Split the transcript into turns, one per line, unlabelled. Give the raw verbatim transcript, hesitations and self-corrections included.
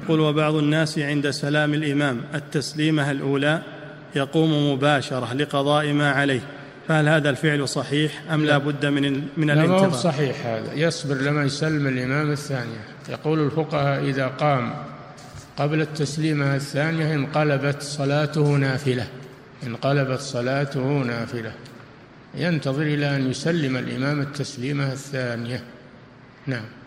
يقول: وبعض الناس عند سلام الإمام التسليمة الأولى يقوم مباشرة لقضاء ما عليه، فهل هذا الفعل صحيح أم لا بد من من الانتظار؟
لا، ما هو صحيح هذا، يصبر لما يسلم الإمام الثانية. يقول الفقهاء: إذا قام قبل التسليمة الثانية انقلبت صلاته نافلة، انقلبت صلاته نافلة، ينتظر إلى أن يسلم الإمام التسليمة الثانية. نعم.